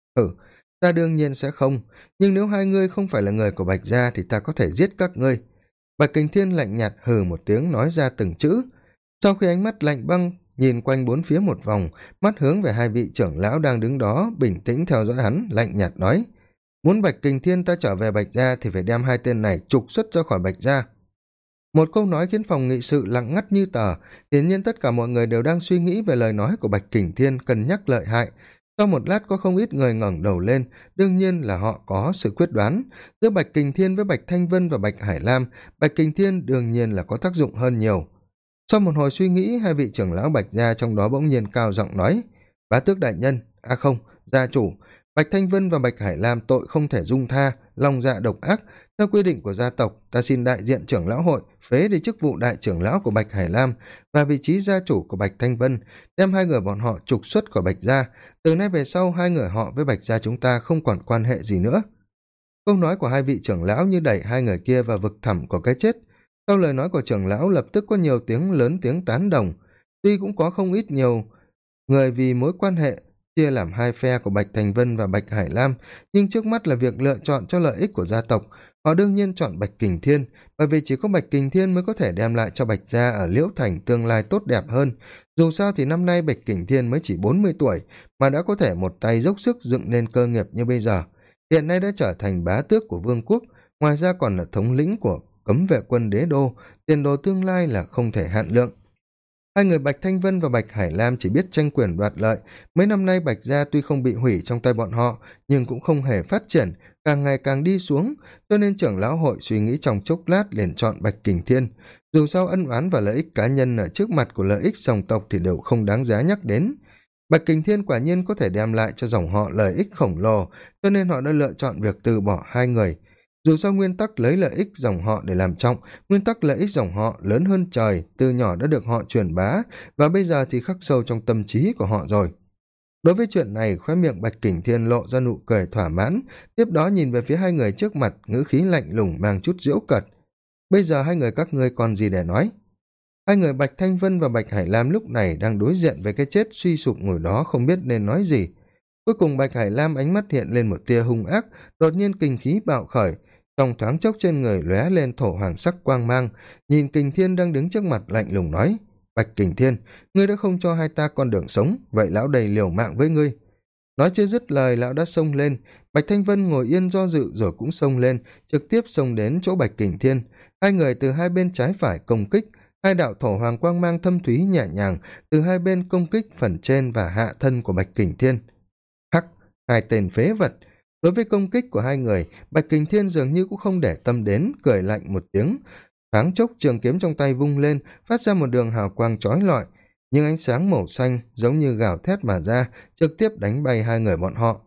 Ta đương nhiên sẽ không, nhưng nếu hai ngươi không phải là người của Bạch gia thì ta có thể giết các ngươi. Bạch Kình Thiên lạnh nhạt hừ một tiếng, nói ra từng chữ. Sau khi ánh mắt lạnh băng nhìn quanh bốn phía một vòng, mắt hướng về hai vị trưởng lão đang đứng đó, bình tĩnh theo dõi hắn, lạnh nhạt nói: Muốn Bạch Kình Thiên ta trở về Bạch gia thì phải đem hai tên này trục xuất ra khỏi Bạch gia. Một câu nói khiến phòng nghị sự lặng ngắt như tờ. Hiển nhiên tất cả mọi người đều đang suy nghĩ về lời nói của Bạch Kình Thiên, cân nhắc lợi hại. Sau một lát có không ít người ngẩng đầu lên, đương nhiên là họ có sự quyết đoán. Giữa Bạch Kình Thiên với Bạch Thanh Vân và Bạch Hải Lam, Bạch Kình Thiên đương nhiên là có tác dụng hơn nhiều. Sau một hồi suy nghĩ, hai vị trưởng lão Bạch gia trong đó bỗng nhiên cao giọng nói: Bá tước đại nhân, không, gia chủ, Bạch Thanh Vân và Bạch Hải Lam tội không thể dung tha, lòng dạ độc ác. Theo quy định của gia tộc, ta xin đại diện trưởng lão hội phế đi chức vụ đại trưởng lão của Bạch Hải Lam và vị trí gia chủ của Bạch Thanh Vân, đem hai người bọn họ trục xuất khỏi Bạch gia. Từ nay về sau, hai người họ với Bạch gia chúng ta không còn quan hệ gì nữa. Câu nói của hai vị trưởng lão như đẩy hai người kia vào vực thẳm của cái chết. Sau lời nói của trưởng lão lập tức có nhiều tiếng lớn tiếng tán đồng. Tuy cũng có không ít nhiều người vì mối quan hệ chia làm hai phe của Bạch Thành Vân và Bạch Hải Lam, nhưng trước mắt là việc lựa chọn cho lợi ích của gia tộc. Họ đương nhiên chọn Bạch Kình Thiên, bởi vì chỉ có Bạch Kình Thiên mới có thể đem lại cho Bạch gia ở Liễu Thành tương lai tốt đẹp hơn. Dù sao thì năm nay Bạch Kình Thiên mới chỉ 40 tuổi, mà đã có thể một tay dốc sức dựng nên cơ nghiệp như bây giờ. Hiện nay đã trở thành bá tước của vương quốc, ngoài ra còn là thống lĩnh của cấm vệ quân đế đô, tiền đồ tương lai là không thể hạn lượng. Hai người Bạch Thanh Vân và Bạch Hải Lam chỉ biết tranh quyền đoạt lợi. Mấy năm nay Bạch gia tuy không bị hủy trong tay bọn họ, nhưng cũng không hề phát triển, càng ngày càng đi xuống, cho nên trưởng lão hội suy nghĩ trong chốc lát liền chọn Bạch Kình Thiên. Dù sao ân oán và lợi ích cá nhân ở trước mặt của lợi ích dòng tộc thì đều không đáng giá nhắc đến. Bạch Kình Thiên quả nhiên có thể đem lại cho dòng họ lợi ích khổng lồ, cho nên họ đã lựa chọn việc từ bỏ hai người. Dù sao nguyên tắc lấy lợi ích dòng họ để làm trọng, nguyên tắc lợi ích dòng họ lớn hơn trời, từ nhỏ đã được họ truyền bá, và bây giờ thì khắc sâu trong tâm trí của họ rồi. Đối với chuyện này, khóe miệng Bạch Kình Thiên lộ ra nụ cười thỏa mãn, tiếp đó nhìn về phía hai người trước mặt, ngữ khí lạnh lùng mang chút giễu cợt. Bây giờ hai người các ngươi còn gì để nói? Hai người Bạch Thanh Vân và Bạch Hải Lam lúc này đang đối diện với cái chết suy sụp ngồi đó không biết nên nói gì. Cuối cùng Bạch Hải Lam ánh mắt hiện lên một tia hung ác, đột nhiên kinh khí bạo khởi, trong thoáng chốc trên người lóe lên thổ hoàng sắc quang mang, nhìn Kình Thiên đang đứng trước mặt lạnh lùng nói: Bạch Kình Thiên, ngươi đã không cho hai ta con đường sống, vậy lão đầy liều mạng với ngươi. Nói chưa dứt lời, lão đã xông lên. Bạch Thanh Vân ngồi yên do dự rồi cũng xông lên, trực tiếp xông đến chỗ Bạch Kình Thiên. Hai người từ hai bên trái phải công kích, hai đạo thổ hoàng quang mang thâm thúy nhẹ nhàng từ hai bên công kích phần trên và hạ thân của Bạch Kình Thiên. Hắc, hai tên phế vật. Đối với công kích của hai người, Bạch Kình Thiên dường như cũng không để tâm đến, cười lạnh một tiếng. Thoáng chốc trường kiếm trong tay vung lên, phát ra một đường hào quang chói lọi, nhưng ánh sáng màu xanh giống như gào thét mà ra, trực tiếp đánh bay hai người bọn họ.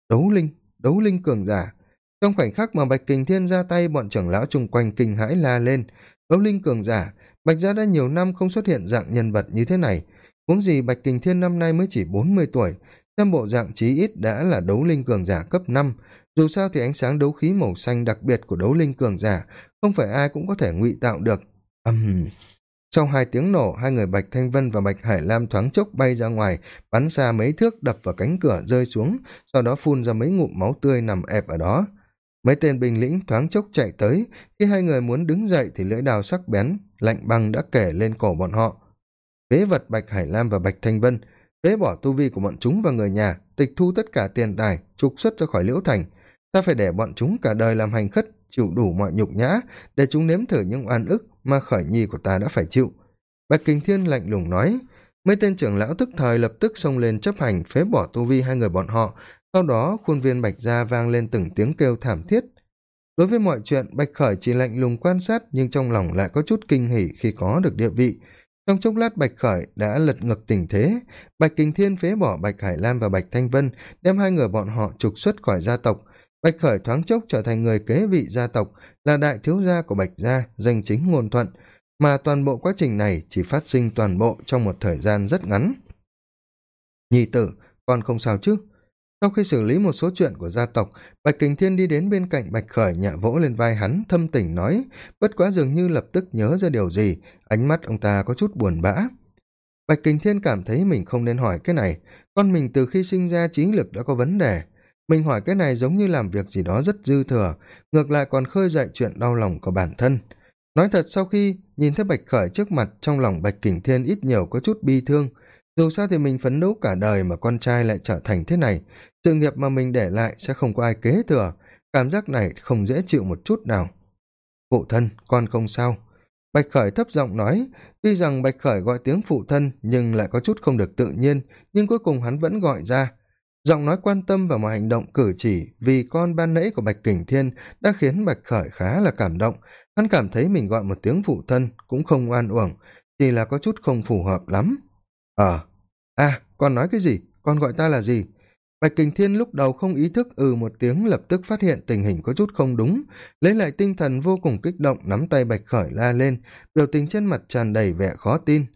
Đấu linh cường giả. Trong khoảnh khắc mà Bạch Kình Thiên ra tay, bọn trưởng lão chung quanh kinh hãi la lên. Đấu linh cường giả, Bạch gia đã nhiều năm không xuất hiện dạng nhân vật như thế này. Huống gì Bạch Kình Thiên năm nay mới chỉ 40 tuổi, xem bộ dạng chí ít đã là đấu linh cường giả cấp 5. Dù sao thì ánh sáng đấu khí màu xanh đặc biệt của đấu linh cường giả không phải ai cũng có thể ngụy tạo được. Sau hai tiếng nổ, hai người Bạch Thanh Vân và Bạch Hải Lam thoáng chốc bay ra ngoài, bắn xa mấy thước đập vào cánh cửa rơi xuống, sau đó phun ra mấy ngụm máu tươi nằm ẹp ở đó. Mấy tên binh lính thoáng chốc chạy tới, khi hai người muốn đứng dậy thì lưỡi đao sắc bén lạnh băng đã kể lên cổ bọn họ. Phế vật Bạch Hải Lam và Bạch Thanh Vân, phế bỏ tu vi của bọn chúng và người nhà, tịch thu tất cả tiền tài, trục xuất ra khỏi Liễu Thành. Ta phải để bọn chúng cả đời làm hành khất, chịu đủ mọi nhục nhã, để chúng nếm thử những oan ức mà Khởi Nhi của ta đã phải chịu. Bạch Kình Thiên lạnh lùng nói. Mấy tên trưởng lão tức thời lập tức xông lên chấp hành phế bỏ tu vi hai người bọn họ. Sau đó khuôn viên Bạch gia vang lên từng tiếng kêu thảm thiết. Đối với mọi chuyện, Bạch Khởi chỉ lạnh lùng quan sát, nhưng trong lòng lại có chút kinh hỉ khi có được địa vị. trong chốc lát Bạch Khởi đã lật ngược tình thế. Bạch Kình Thiên phế bỏ Bạch Hải Lam và Bạch Thanh Vân, đem hai người bọn họ trục xuất khỏi gia tộc. Bạch Khởi thoáng chốc trở thành người kế vị gia tộc, là đại thiếu gia của Bạch gia, danh chính ngôn thuận, mà toàn bộ quá trình này chỉ phát sinh toàn bộ trong một thời gian rất ngắn. Nhi tử, con không sao chứ? Sau khi xử lý một số chuyện của gia tộc, Bạch Kình Thiên đi đến bên cạnh Bạch Khởi, nhẹ vỗ lên vai hắn, thâm tình nói, bất quá dường như lập tức nhớ ra điều gì, ánh mắt ông ta có chút buồn bã. Bạch Kình Thiên cảm thấy mình không nên hỏi cái này, con mình từ khi sinh ra trí lực đã có vấn đề. Mình hỏi cái này giống như làm việc gì đó rất dư thừa, ngược lại còn khơi dậy chuyện đau lòng của bản thân. Nói thật, sau khi nhìn thấy Bạch Khởi trước mặt, trong lòng Bạch Kình Thiên ít nhiều có chút bi thương. Dù sao thì mình phấn đấu cả đời mà con trai lại trở thành thế này, sự nghiệp mà mình để lại sẽ không có ai kế thừa, cảm giác này không dễ chịu một chút nào. Phụ thân, con không sao. Bạch Khởi thấp giọng nói, tuy rằng Bạch Khởi gọi tiếng phụ thân nhưng lại có chút không được tự nhiên, nhưng cuối cùng hắn vẫn gọi ra. Giọng nói quan tâm và một hành động cử chỉ vì con ban nãy của Bạch Kình Thiên đã khiến Bạch Khởi khá là cảm động. Hắn cảm thấy mình gọi một tiếng phụ thân cũng không oan uổng, chỉ là có chút không phù hợp lắm. Con nói cái gì? Con gọi ta là gì? Bạch Kình Thiên lúc đầu không ý thức một tiếng, lập tức phát hiện tình hình có chút không đúng, lấy lại tinh thần vô cùng kích động, nắm tay Bạch Khởi la lên, biểu tình trên mặt tràn đầy vẻ khó tin.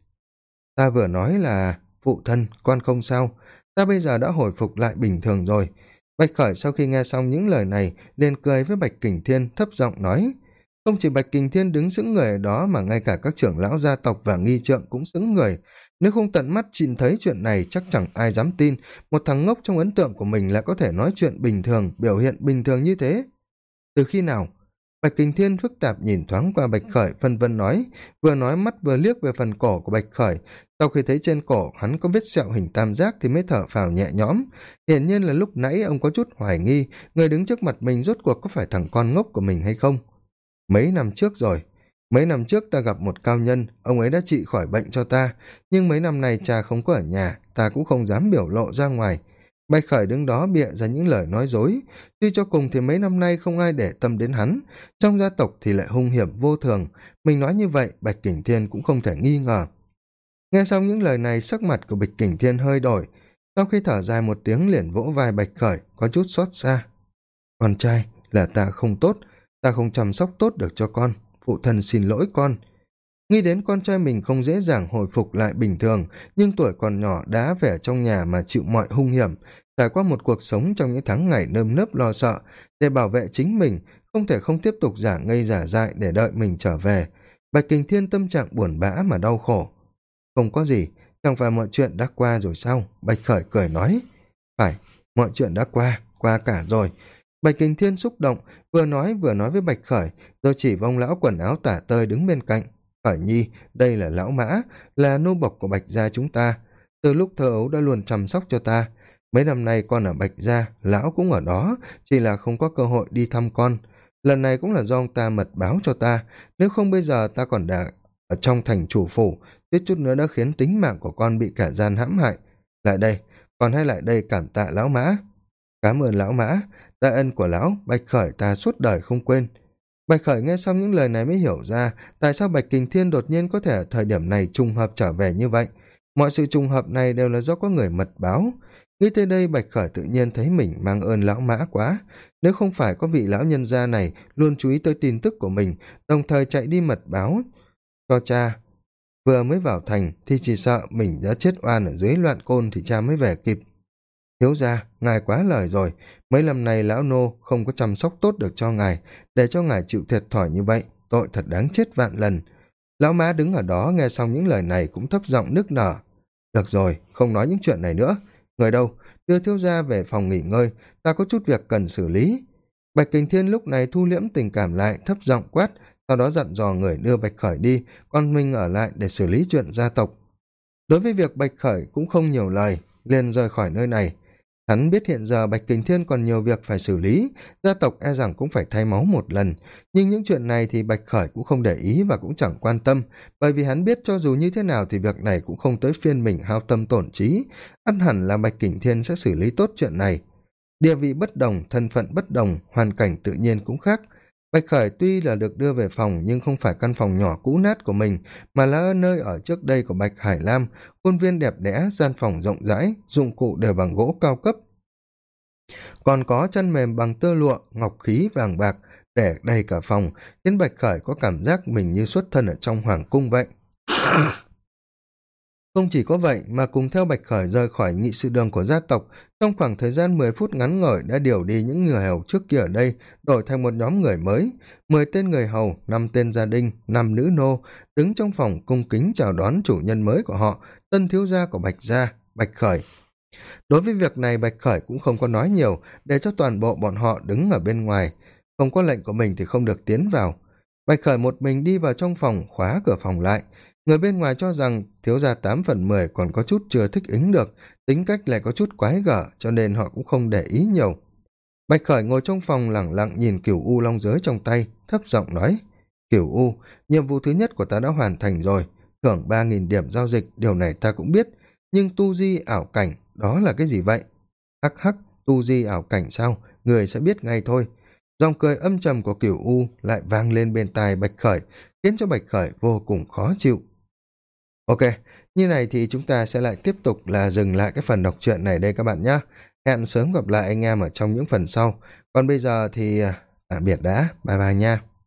Ta vừa nói là phụ thân, con không sao, ta bây giờ đã hồi phục lại bình thường rồi. Bạch Khởi sau khi nghe xong những lời này liền cười với Bạch Kình Thiên, thấp giọng nói. Không chỉ Bạch Kình Thiên đứng sững người ở đó mà ngay cả các trưởng lão gia tộc và nghi trượng cũng sững người. Nếu không tận mắt nhìn thấy chuyện này chắc chẳng ai dám tin một thằng ngốc trong ấn tượng của mình lại có thể nói chuyện bình thường, biểu hiện bình thường như thế. Từ khi nào? Bạch Kình Thiên phức tạp nhìn thoáng qua Bạch Khởi, phân vân nói, vừa nói mắt vừa liếc về phần cổ của Bạch Khởi. Sau khi thấy trên cổ hắn có vết sẹo hình tam giác thì mới thở phào nhẹ nhõm. Hiển nhiên là lúc nãy ông có chút hoài nghi người đứng trước mặt mình rốt cuộc có phải thằng con ngốc của mình hay không. Mấy năm trước rồi, mấy năm trước ta gặp một cao nhân, ông ấy đã trị khỏi bệnh cho ta, nhưng mấy năm nay cha không có ở nhà, ta cũng không dám biểu lộ ra ngoài. Bạch Khởi đứng đó bịa ra những lời nói dối, tuy cho cùng thì mấy năm nay không ai để tâm đến hắn, trong gia tộc thì lại hung hiểm vô thường, mình nói như vậy Bạch Kình Thiên cũng không thể nghi ngờ. Nghe xong những lời này, sắc mặt của Bạch Kình Thiên hơi đổi, sau khi thở dài một tiếng liền vỗ vai Bạch Khởi, có chút xót xa. Con trai, là ta không tốt, ta không chăm sóc tốt được cho con, phụ thân xin lỗi con. Nghĩ đến con trai mình không dễ dàng hồi phục lại bình thường, nhưng tuổi còn nhỏ đã về trong nhà mà chịu mọi hung hiểm, trải qua một cuộc sống trong những tháng ngày nơm nớp lo sợ, để bảo vệ chính mình, không thể không tiếp tục giả ngây giả dại để đợi mình trở về. Bạch Kình Thiên tâm trạng buồn bã mà đau khổ. Không có gì, chẳng phải mọi chuyện đã qua rồi sao? Bạch Khởi cười nói. Phải, mọi chuyện đã qua cả rồi. Bạch Kình Thiên xúc động, vừa nói với Bạch Khởi, rồi chỉ vong lão quần áo tả tơi đứng bên cạnh. Khởi nhi, đây là lão Mã, là nô bộc của Bạch gia chúng ta. Từ lúc thơ ấu đã luôn chăm sóc cho ta. Mấy năm nay con ở Bạch gia, lão cũng ở đó, chỉ là không có cơ hội đi thăm con. Lần này cũng là do ông ta mật báo cho ta, nếu không bây giờ ta còn đã ở trong thành chủ phủ, suýt chút nữa đã khiến tính mạng của con bị kẻ gian hãm hại. Lại đây, con hãy lại đây cảm tạ lão Mã. Cảm ơn lão Mã, đại ân của lão, Bạch Khởi ta suốt đời không quên. Bạch Khởi nghe xong những lời này mới hiểu ra tại sao Bạch Kình Thiên đột nhiên có thể ở thời điểm này trùng hợp trở về như vậy. Mọi sự trùng hợp này đều là do có người mật báo. Nghĩ tới đây Bạch Khởi tự nhiên thấy mình mang ơn lão Mã quá. Nếu không phải có vị lão nhân gia này luôn chú ý tới tin tức của mình, đồng thời chạy đi mật báo cho cha vừa mới vào thành, thì chỉ sợ mình đã chết oan ở dưới Loạn Côn thì cha mới về kịp. Thiếu gia, ngài quá lời rồi, mấy năm nay lão nô không có chăm sóc tốt được cho ngài, để cho ngài chịu thiệt thòi như vậy, tội thật đáng chết vạn lần. Lão Mã đứng ở đó nghe xong những lời này cũng thấp giọng nức nở. Được rồi, không nói những chuyện này nữa. Người đâu, đưa thiếu gia về phòng nghỉ ngơi, ta có chút việc cần xử lý. Bạch Kình Thiên lúc này thu liễm tình cảm lại, thấp giọng quát, sau đó dặn dò người đưa Bạch Khởi đi, còn mình ở lại để xử lý chuyện gia tộc. Đối với việc Bạch Khởi cũng không nhiều lời, liền rời khỏi nơi này. Hắn biết hiện giờ Bạch Kình Thiên còn nhiều việc phải xử lý, gia tộc e rằng cũng phải thay máu một lần, nhưng những chuyện này thì Bạch Khởi cũng không để ý và cũng chẳng quan tâm, bởi vì hắn biết cho dù như thế nào thì việc này cũng không tới phiên mình hao tâm tổn trí, ắt hẳn là Bạch Kình Thiên sẽ xử lý tốt chuyện này. Địa vị bất đồng, thân phận bất đồng, hoàn cảnh tự nhiên cũng khác. Bạch khởi tuy là được đưa về phòng nhưng không phải căn phòng nhỏ cũ nát của mình, mà là nơi ở trước đây của Bạch Hải Lam, khuôn viên đẹp đẽ, gian phòng rộng rãi, dụng cụ đều bằng gỗ cao cấp, còn có chăn mềm bằng tơ lụa, ngọc khí vàng bạc để đầy cả phòng, khiến Bạch khởi có cảm giác mình như xuất thân ở trong hoàng cung vậy. Không chỉ có vậy mà cùng theo Bạch khởi rời khỏi nghị sự đường của gia tộc, trong khoảng thời gian 10 phút ngắn ngủi đã điều đi những người hầu trước kia ở đây, đổi thành một nhóm người mới, 10 tên người hầu, 5 tên gia đình, 5 nữ nô, đứng trong phòng cung kính chào đón chủ nhân mới của họ, tân thiếu gia của Bạch gia, Bạch khởi. Đối với việc này Bạch khởi cũng không có nói nhiều, để cho toàn bộ bọn họ đứng ở bên ngoài, không có lệnh của mình thì không được tiến vào. Bạch khởi một mình đi vào trong phòng, khóa cửa phòng lại. Người bên ngoài cho rằng thiếu gia 8/10 còn có chút chưa thích ứng được, tính cách lại có chút quái gở, cho nên họ cũng không để ý nhiều. Bạch khởi ngồi trong phòng lẳng lặng nhìn cửu u long giới trong tay, thấp giọng nói: Cửu u, nhiệm vụ thứ nhất của ta đã hoàn thành rồi, thưởng 3.000 điểm giao dịch, điều này ta cũng biết, nhưng tu di ảo cảnh đó là cái gì vậy? Hắc hắc, tu di ảo cảnh sao? Người sẽ biết ngay thôi. Giọng cười âm trầm của Cửu u lại vang lên bên tai Bạch khởi, khiến cho Bạch khởi vô cùng khó chịu. Ok, như này thì chúng ta sẽ lại tiếp tục là dừng lại cái phần đọc truyện này đây các bạn nhé. Hẹn sớm gặp lại anh em ở trong những phần sau. Còn bây giờ thì tạm biệt đã, bye bye nha.